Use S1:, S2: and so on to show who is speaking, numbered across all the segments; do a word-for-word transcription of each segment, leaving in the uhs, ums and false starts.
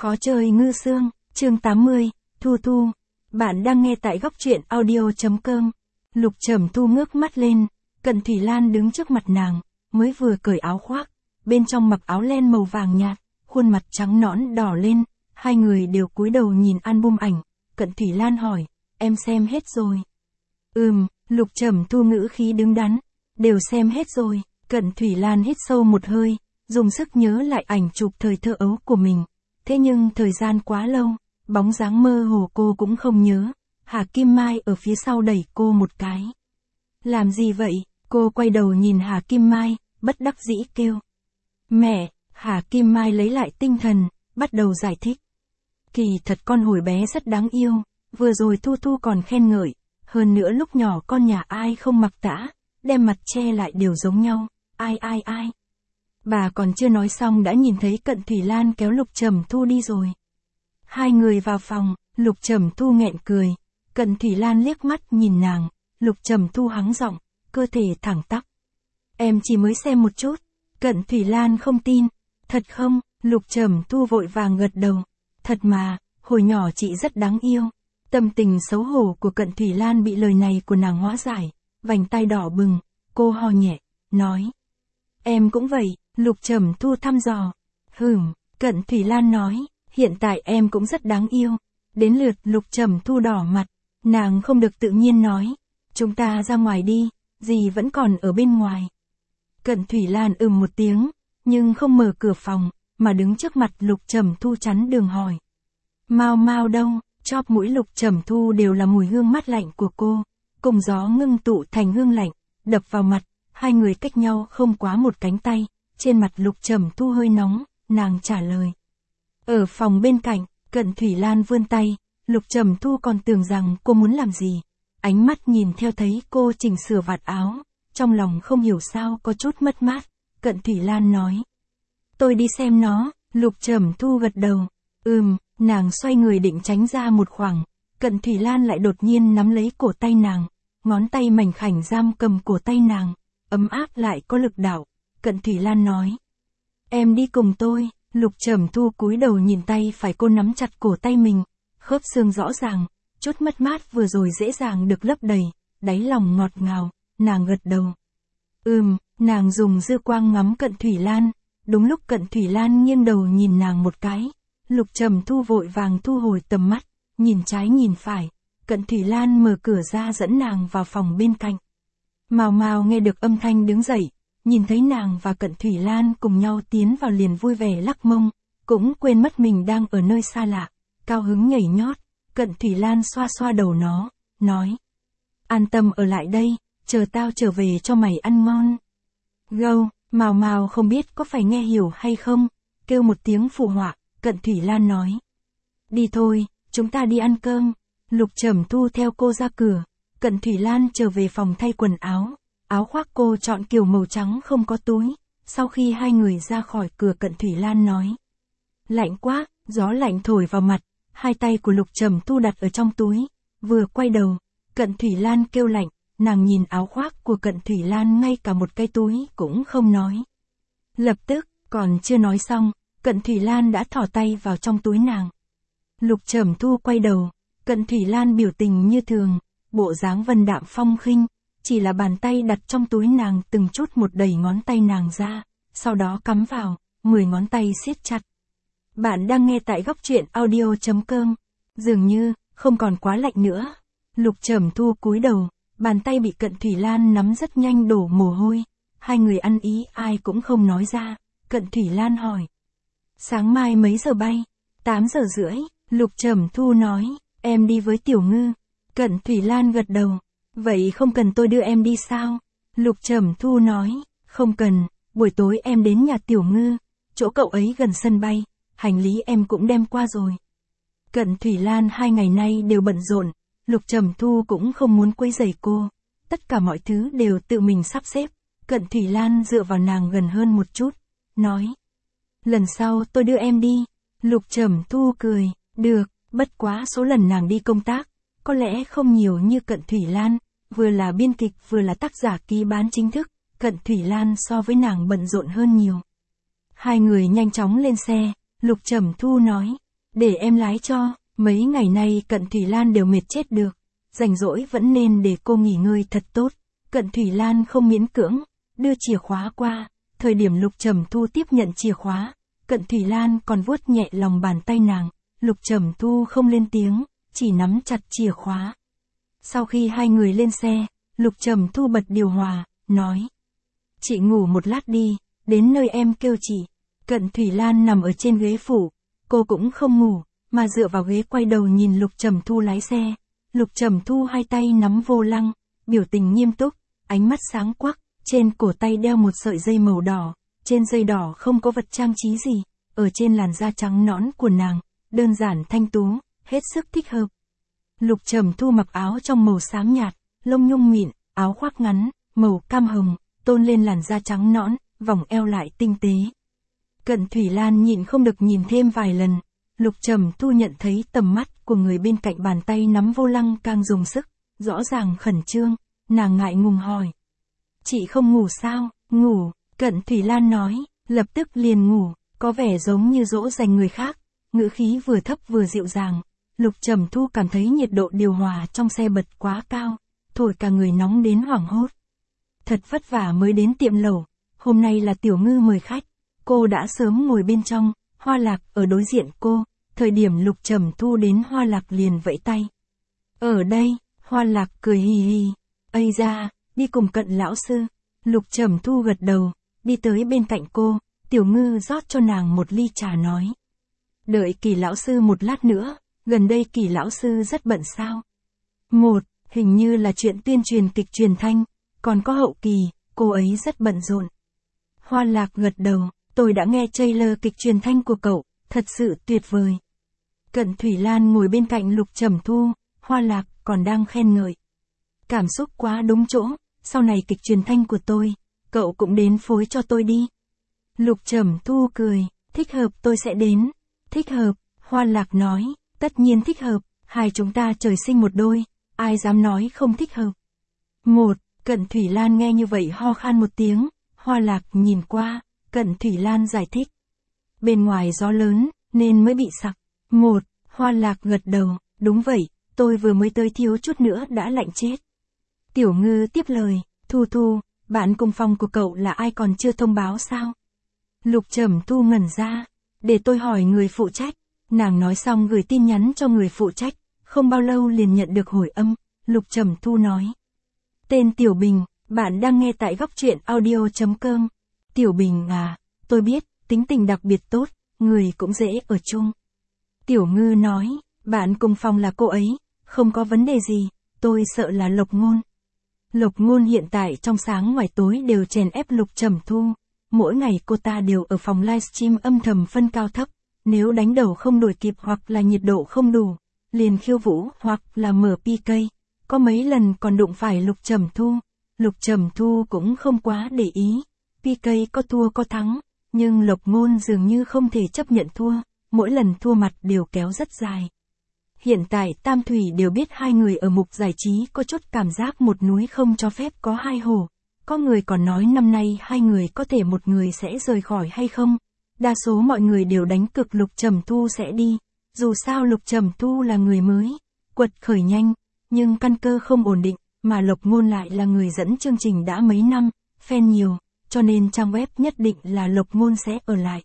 S1: Khó chơi ngư xương, chương tám mươi, Thu Thu. Bạn đang nghe tại góc truyện audio chấm com. Lục Trầm Thu ngước mắt lên, Cận Thủy Lan đứng trước mặt nàng, mới vừa cởi áo khoác, bên trong mặc áo len màu vàng nhạt, khuôn mặt trắng nõn đỏ lên, hai người đều cúi đầu nhìn album ảnh. Cận Thủy Lan hỏi, em xem hết rồi? Ừm, Lục Trầm Thu ngữ khí đứng đắn, đều xem hết rồi. Cận Thủy Lan hít sâu một hơi, dùng sức nhớ lại ảnh chụp thời thơ ấu của mình. Thế nhưng thời gian quá lâu, bóng dáng mơ hồ cô cũng không nhớ. Hà Kim Mai ở phía sau đẩy cô một cái. Làm gì vậy? Cô quay đầu nhìn Hà Kim Mai, bất đắc dĩ kêu. Mẹ! Hà Kim Mai lấy lại tinh thần, bắt đầu giải thích. Kỳ thật con hồi bé rất đáng yêu, vừa rồi Thu Thu còn khen ngợi. Hơn nữa lúc nhỏ con nhà ai không mặc tã, đem mặt che lại đều giống nhau. Ai ai ai? Bà còn chưa nói xong đã nhìn thấy Cận Thủy Lan kéo Lục Trầm Thu đi rồi. Hai người vào phòng, Lục Trầm Thu nghẹn cười. Cận Thủy Lan liếc mắt nhìn nàng, Lục Trầm Thu hắng giọng, cơ thể thẳng tắp. Em chỉ mới xem một chút. Cận Thủy Lan không tin. Thật không? Lục Trầm Thu vội vàng gật đầu. Thật mà, hồi nhỏ chị rất đáng yêu. Tâm tình xấu hổ của Cận Thủy Lan bị lời này của nàng hóa giải, vành tai đỏ bừng, cô ho nhẹ, nói. Em cũng vậy. Lục Trầm Thu thăm dò. Hửm, Cận Thủy Lan nói, hiện tại em cũng rất đáng yêu. Đến lượt Lục Trầm Thu đỏ mặt, nàng không được tự nhiên nói. Chúng ta ra ngoài đi, dì vẫn còn ở bên ngoài. Cận Thủy Lan ừm một tiếng, nhưng không mở cửa phòng, mà đứng trước mặt Lục Trầm Thu chắn đường hỏi. Mau mau đâu? Chóp mũi Lục Trầm Thu đều là mùi hương mát lạnh của cô, cùng gió ngưng tụ thành hương lạnh, đập vào mặt, hai người cách nhau không quá một cánh tay. Trên mặt Lục Trầm Thu hơi nóng, nàng trả lời. Ở phòng bên cạnh, Cận Thủy Lan vươn tay, Lục Trầm Thu còn tưởng rằng cô muốn làm gì. Ánh mắt nhìn theo thấy cô chỉnh sửa vạt áo, trong lòng không hiểu sao có chút mất mát. Cận Thủy Lan nói. Tôi đi xem nó. Lục Trầm Thu gật đầu. Ừm, nàng xoay người định tránh ra một khoảng. Cận Thủy Lan lại đột nhiên nắm lấy cổ tay nàng, ngón tay mảnh khảnh giam cầm cổ tay nàng, ấm áp lại có lực đạo. Cận Thủy Lan nói. Em đi cùng tôi. Lục Trầm Thu cúi đầu nhìn tay phải cô nắm chặt cổ tay mình, khớp xương rõ ràng, chút mất mát vừa rồi dễ dàng được lấp đầy, đáy lòng ngọt ngào, nàng gật đầu. Ừm, nàng dùng dư quang ngắm Cận Thủy Lan, đúng lúc Cận Thủy Lan nghiêng đầu nhìn nàng một cái, Lục Trầm Thu vội vàng thu hồi tầm mắt, nhìn trái nhìn phải, Cận Thủy Lan mở cửa ra dẫn nàng vào phòng bên cạnh. Mào Mào nghe được âm thanh đứng dậy, nhìn thấy nàng và Cận Thủy Lan cùng nhau tiến vào liền vui vẻ lắc mông, cũng quên mất mình đang ở nơi xa lạ, cao hứng nhảy nhót. Cận Thủy Lan xoa xoa đầu nó, nói. An tâm ở lại đây, chờ tao trở về cho mày ăn ngon. Gâu, Mào Mào không biết có phải nghe hiểu hay không, kêu một tiếng phụ họa. Cận Thủy Lan nói. Đi thôi, chúng ta đi ăn cơm. Lục Trầm Thu theo cô ra cửa, Cận Thủy Lan trở về phòng thay quần áo. Áo khoác cô chọn kiểu màu trắng không có túi. Sau khi hai người ra khỏi cửa Cận Thủy Lan nói. Lạnh quá, gió lạnh thổi vào mặt. Hai tay của Lục Trầm Thu đặt ở trong túi. Vừa quay đầu, Cận Thủy Lan kêu lạnh. Nàng nhìn áo khoác của Cận Thủy Lan ngay cả một cái túi cũng không nói. Lập tức, còn chưa nói xong, Cận Thủy Lan đã thò tay vào trong túi nàng. Lục Trầm Thu quay đầu, Cận Thủy Lan biểu tình như thường, bộ dáng vân đạm phong khinh. Chỉ là bàn tay đặt trong túi nàng từng chút một đẩy ngón tay nàng ra, sau đó cắm vào, mười ngón tay siết chặt. Bạn đang nghe tại góc truyện audio chấm com. Dường như, không còn quá lạnh nữa. Lục Trầm Thu cúi đầu, bàn tay bị Cận Thủy Lan nắm rất nhanh đổ mồ hôi. Hai người ăn ý ai cũng không nói ra. Cận Thủy Lan hỏi. Sáng mai mấy giờ bay? tám giờ rưỡi. Lục Trầm Thu nói, em đi với Tiểu Ngư. Cận Thủy Lan gật đầu. Vậy không cần tôi đưa em đi sao? Lục Trầm Thu nói, không cần, buổi tối em đến nhà Tiểu Ngư, chỗ cậu ấy gần sân bay, hành lý em cũng đem qua rồi. Cận Thủy Lan hai ngày nay đều bận rộn, Lục Trầm Thu cũng không muốn quấy rầy cô, tất cả mọi thứ đều tự mình sắp xếp. Cận Thủy Lan dựa vào nàng gần hơn một chút, nói, lần sau tôi đưa em đi. Lục Trầm Thu cười, được, bất quá số lần nàng đi công tác, có lẽ không nhiều như Cận Thủy Lan. Vừa là biên kịch vừa là tác giả ký bán chính thức, Cận Thủy Lan so với nàng bận rộn hơn nhiều. Hai người nhanh chóng lên xe, Lục Trầm Thu nói, để em lái cho, mấy ngày nay Cận Thủy Lan đều mệt chết được, rảnh rỗi vẫn nên để cô nghỉ ngơi thật tốt. Cận Thủy Lan không miễn cưỡng, đưa chìa khóa qua, thời điểm Lục Trầm Thu tiếp nhận chìa khóa, Cận Thủy Lan còn vuốt nhẹ lòng bàn tay nàng, Lục Trầm Thu không lên tiếng, chỉ nắm chặt chìa khóa. Sau khi hai người lên xe, Lục Trầm Thu bật điều hòa, nói. Chị ngủ một lát đi, đến nơi em kêu chị. Cận Thủy Lan nằm ở trên ghế phụ, cô cũng không ngủ, mà dựa vào ghế quay đầu nhìn Lục Trầm Thu lái xe. Lục Trầm Thu hai tay nắm vô lăng, biểu tình nghiêm túc, ánh mắt sáng quắc, trên cổ tay đeo một sợi dây màu đỏ, trên dây đỏ không có vật trang trí gì, ở trên làn da trắng nõn của nàng, đơn giản thanh tú, hết sức thích hợp. Lục Trầm Thu mặc áo trong màu xám nhạt, lông nhung mịn, áo khoác ngắn, màu cam hồng, tôn lên làn da trắng nõn, vòng eo lại tinh tế. Cận Thủy Lan nhịn không được nhìn thêm vài lần, Lục Trầm Thu nhận thấy tầm mắt của người bên cạnh bàn tay nắm vô lăng càng dùng sức, rõ ràng khẩn trương, nàng ngại ngùng hỏi. Chị không ngủ sao? Ngủ, Cận Thủy Lan nói, lập tức liền ngủ, có vẻ giống như dỗ dành người khác, ngữ khí vừa thấp vừa dịu dàng. Lục Trầm Thu cảm thấy nhiệt độ điều hòa trong xe bật quá cao, thổi cả người nóng đến hoảng hốt. Thật vất vả mới đến tiệm lẩu, hôm nay là Tiểu Ngư mời khách, cô đã sớm ngồi bên trong, Hoa Lạc ở đối diện cô, thời điểm Lục Trầm Thu đến Hoa Lạc liền vẫy tay. Ở đây, Hoa Lạc cười hì hì, ây da, đi cùng Cận lão sư. Lục Trầm Thu gật đầu, đi tới bên cạnh cô, Tiểu Ngư rót cho nàng một ly trà nói. Đợi Kỳ lão sư một lát nữa, gần đây Kỳ lão sư rất bận sao? Một, hình như là chuyện tuyên truyền kịch truyền thanh, còn có hậu kỳ, cô ấy rất bận rộn. Hoa Lạc gật đầu, tôi đã nghe trailer kịch truyền thanh của cậu, thật sự tuyệt vời. Cận Thủy Lan ngồi bên cạnh Lục Trầm Thu, Hoa Lạc còn đang khen ngợi. Cảm xúc quá đúng chỗ, sau này kịch truyền thanh của tôi, cậu cũng đến phối cho tôi đi. Lục Trầm Thu cười, thích hợp tôi sẽ đến. Thích hợp, Hoa Lạc nói, tất nhiên thích hợp, hai chúng ta trời sinh một đôi, ai dám nói không thích hợp. Một, Cận Thủy Lan nghe như vậy ho khan một tiếng, Hoa Lạc nhìn qua, Cận Thủy Lan giải thích. Bên ngoài gió lớn, nên mới bị sặc. Một, Hoa Lạc gật đầu, đúng vậy, tôi vừa mới tới thiếu chút nữa đã lạnh chết. Tiểu Ngư tiếp lời, Thu Thu, bạn cùng phòng của cậu là ai còn chưa thông báo sao? Lục Trầm Thu ngẩn ra, để tôi hỏi người phụ trách. Nàng nói xong gửi tin nhắn cho người phụ trách, không bao lâu liền nhận được hồi âm, Lục Trầm Thu nói. Tên Tiểu Bình, bạn đang nghe tại góc truyện audio chấm com. Tiểu Bình à, tôi biết, tính tình đặc biệt tốt, người cũng dễ ở chung. Tiểu Ngư nói, bạn cùng phòng là cô ấy, không có vấn đề gì, tôi sợ là Lộc Ngôn. Lộc Ngôn hiện tại trong sáng ngoài tối đều chèn ép Lục Trầm Thu, mỗi ngày cô ta đều ở phòng livestream âm thầm phân cao thấp, nếu đánh đầu không đuổi kịp hoặc là nhiệt độ không đủ, liền khiêu vũ hoặc là mở pê ca, có mấy lần còn đụng phải Lục Trầm Thu. Lục Trầm Thu cũng không quá để ý, pê ca có thua có thắng, nhưng Lộc Ngôn dường như không thể chấp nhận thua, mỗi lần thua mặt đều kéo rất dài. Hiện tại Tam Thủy đều biết hai người ở mục giải trí có chút cảm giác một núi không cho phép có hai hổ, có người còn nói năm nay hai người có thể một người sẽ rời khỏi hay không. Đa số mọi người đều đánh cực Lục Trầm Thu sẽ đi, dù sao Lục Trầm Thu là người mới, quật khởi nhanh, nhưng căn cơ không ổn định, mà Lộc Ngôn lại là người dẫn chương trình đã mấy năm, fan nhiều, cho nên trang web nhất định là Lộc Ngôn sẽ ở lại.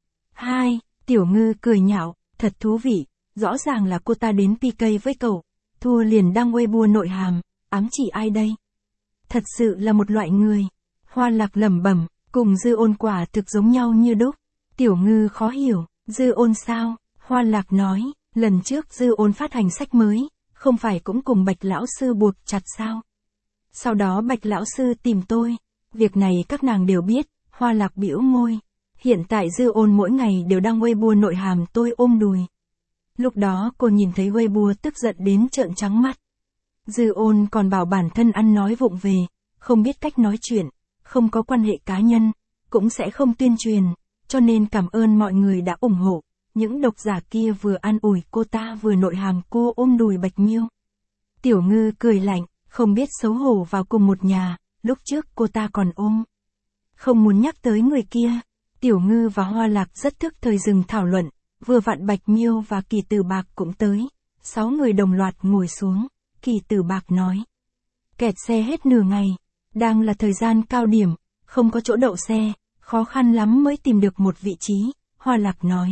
S1: Hai, Tiểu Ngư cười nhạo, thật thú vị, rõ ràng là cô ta đến pê ca với cậu, thua liền đăng Weibo nội hàm, ám chỉ ai đây? Thật sự là một loại người. Hoa Lạc lẩm bẩm, cùng Dư Ôn quả thực giống nhau như đúc. Tiểu Ngư khó hiểu, Dư Ôn sao? Hoa Lạc nói, lần trước Dư Ôn phát hành sách mới, không phải cũng cùng Bạch lão sư buộc chặt sao? Sau đó Bạch lão sư tìm tôi, việc này các nàng đều biết. Hoa Lạc bĩu môi, hiện tại Dư Ôn mỗi ngày đều đăng Weibo nội hàm tôi ôm đùi. Lúc đó cô nhìn thấy Weibo tức giận đến trợn trắng mắt. Dư Ôn còn bảo bản thân ăn nói vụng về, không biết cách nói chuyện, không có quan hệ cá nhân, cũng sẽ không tuyên truyền, cho nên cảm ơn mọi người đã ủng hộ. Những độc giả kia vừa an ủi cô ta vừa nội hàm cô ôm đùi Bạch Miêu. Tiểu Ngư cười lạnh, không biết xấu hổ vào cùng một nhà, lúc trước cô ta còn ôm. Không muốn nhắc tới người kia, Tiểu Ngư và Hoa Lạc rất thức thời dừng thảo luận, vừa vặn Bạch Miêu và Kỳ Tử Bạc cũng tới. Sáu người đồng loạt ngồi xuống, Kỳ Tử Bạc nói. Kẹt xe hết nửa ngày, đang là thời gian cao điểm, không có chỗ đậu xe, khó khăn lắm mới tìm được một vị trí, Hoa Lạc nói.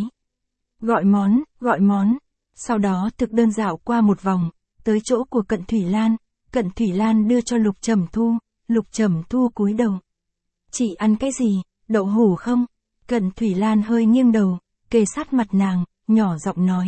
S1: Gọi món, gọi món, sau đó thực đơn dạo qua một vòng, tới chỗ của Cận Thủy Lan, Cận Thủy Lan đưa cho Lục Trầm Thu, Lục Trầm Thu cúi đầu. Chị ăn cái gì, đậu hủ không? Cận Thủy Lan hơi nghiêng đầu, kề sát mặt nàng, nhỏ giọng nói.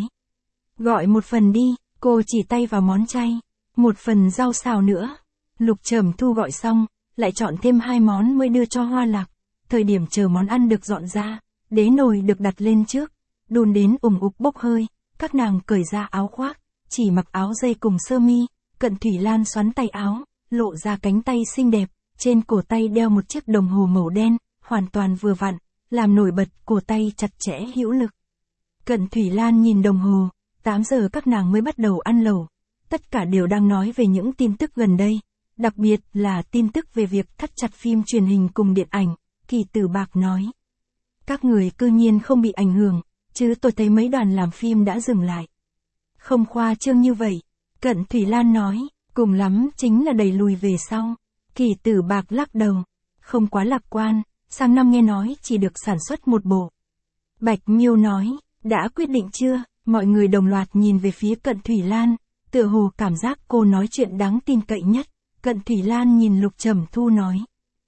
S1: Gọi một phần đi, cô chỉ tay vào món chay, một phần rau xào nữa. Lục Trầm Thu gọi xong, lại chọn thêm hai món mới đưa cho Hoa Lạc. Thời điểm chờ món ăn được dọn ra, đế nồi được đặt lên trước, đun đến ủng ục bốc hơi, các nàng cởi ra áo khoác, chỉ mặc áo dây cùng sơ mi. Cận Thủy Lan xoắn tay áo, lộ ra cánh tay xinh đẹp, trên cổ tay đeo một chiếc đồng hồ màu đen, hoàn toàn vừa vặn, làm nổi bật cổ tay chặt chẽ hữu lực. Cận Thủy Lan nhìn đồng hồ, tám giờ các nàng mới bắt đầu ăn lẩu. Tất cả đều đang nói về những tin tức gần đây, đặc biệt là tin tức về việc thắt chặt phim truyền hình cùng điện ảnh. Kỳ Tử Bạc nói. Các người cư nhiên không bị ảnh hưởng, chứ tôi thấy mấy đoàn làm phim đã dừng lại. Không khoa trương như vậy, Cận Thủy Lan nói, cùng lắm chính là đẩy lùi về sau. Kỳ Tử Bạc lắc đầu, không quá lạc quan, sang năm nghe nói chỉ được sản xuất một bộ. Bạch Miêu nói, đã quyết định chưa? Mọi người đồng loạt nhìn về phía Cận Thủy Lan, tựa hồ cảm giác cô nói chuyện đáng tin cậy nhất. Cận Thủy Lan nhìn Lục Trầm Thu nói.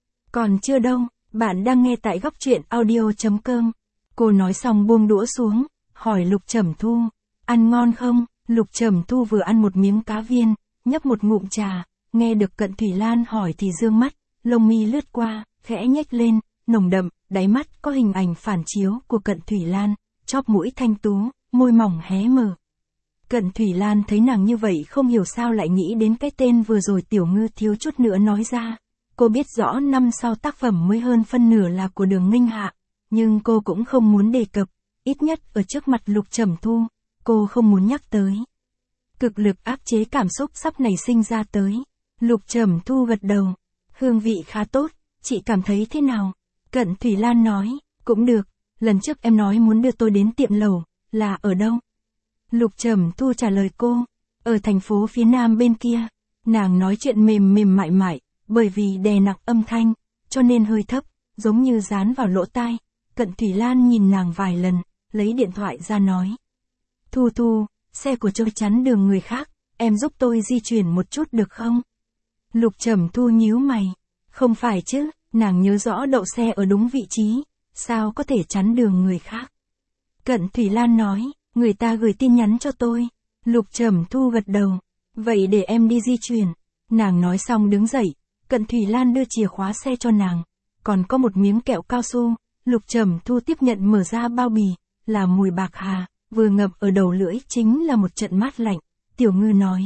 S1: Còn chưa đâu, bạn đang nghe tại góc truyện audio chấm com. Cô nói xong buông đũa xuống, hỏi Lục Trầm Thu, ăn ngon không? Lục Trầm Thu vừa ăn một miếng cá viên, nhấp một ngụm trà, nghe được Cận Thủy Lan hỏi thì dương mắt, lông mi lướt qua, khẽ nhếch lên, nồng đậm, đáy mắt có hình ảnh phản chiếu của Cận Thủy Lan, chóp mũi thanh tú, môi mỏng hé mở. Cận Thủy Lan thấy nàng như vậy không hiểu sao lại nghĩ đến cái tên vừa rồi Tiểu Ngư thiếu chút nữa nói ra. Cô biết rõ năm sau tác phẩm mới hơn phân nửa là của Đường Minh Hạ, nhưng cô cũng không muốn đề cập, ít nhất ở trước mặt Lục Trầm Thu, cô không muốn nhắc tới. Cực lực áp chế cảm xúc sắp nảy sinh ra tới. Lục Trầm Thu gật đầu, hương vị khá tốt, chị cảm thấy thế nào? Cận Thủy Lan nói, cũng được, lần trước em nói muốn đưa tôi đến tiệm lẩu, là ở đâu? Lục Trầm Thu trả lời cô, ở thành phố phía nam bên kia. Nàng nói chuyện mềm mềm mại mại, bởi vì đè nặng âm thanh, cho nên hơi thấp, giống như dán vào lỗ tai. Cận Thủy Lan nhìn nàng vài lần, lấy điện thoại ra nói. Thu Thu, xe của tôi chắn đường người khác, em giúp tôi di chuyển một chút được không? Lục Trầm Thu nhíu mày, không phải chứ, nàng nhớ rõ đậu xe ở đúng vị trí, sao có thể chắn đường người khác? Cận Thủy Lan nói, người ta gửi tin nhắn cho tôi. Lục Trầm Thu gật đầu, vậy để em đi di chuyển. Nàng nói xong đứng dậy, Cận Thủy Lan đưa chìa khóa xe cho nàng, còn có một miếng kẹo cao su. Lục Trầm Thu tiếp nhận mở ra bao bì, là mùi bạc hà, vừa ngập ở đầu lưỡi chính là một trận mát lạnh. Tiểu Ngư nói,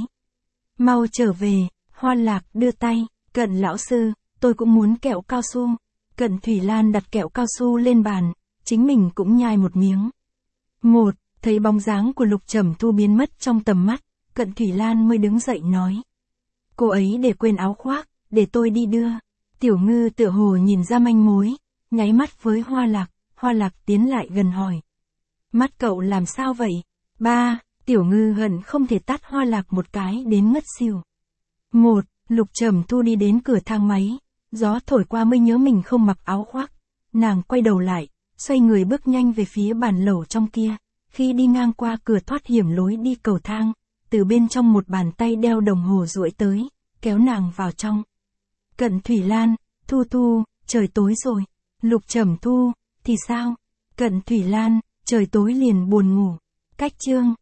S1: mau trở về. Hoa Lạc đưa tay, Cận lão sư, tôi cũng muốn kẹo cao su. Cận Thủy Lan đặt kẹo cao su lên bàn, chính mình cũng nhai một miếng. Một, thấy bóng dáng của Lục Trầm Thu biến mất trong tầm mắt, Cận Thủy Lan mới đứng dậy nói. Cô ấy để quên áo khoác, để tôi đi đưa. Tiểu Ngư tựa hồ nhìn ra manh mối, nháy mắt với Hoa Lạc, Hoa Lạc tiến lại gần hỏi. Mắt cậu làm sao vậy? Ba, Tiểu Ngư hận không thể tát Hoa Lạc một cái đến ngất xỉu. Một, Lục Trầm Thu đi đến cửa thang máy, gió thổi qua mới nhớ mình không mặc áo khoác. Nàng quay đầu lại, xoay người bước nhanh về phía bàn lẩu trong kia. Khi đi ngang qua cửa thoát hiểm lối đi cầu thang, từ bên trong một bàn tay đeo đồng hồ duỗi tới, kéo nàng vào trong. Cận Thủy Lan, Thu Thu, trời tối rồi. Lục Trầm Thu, thì sao? Cận Thủy Lan, trời tối liền buồn ngủ. Cách chương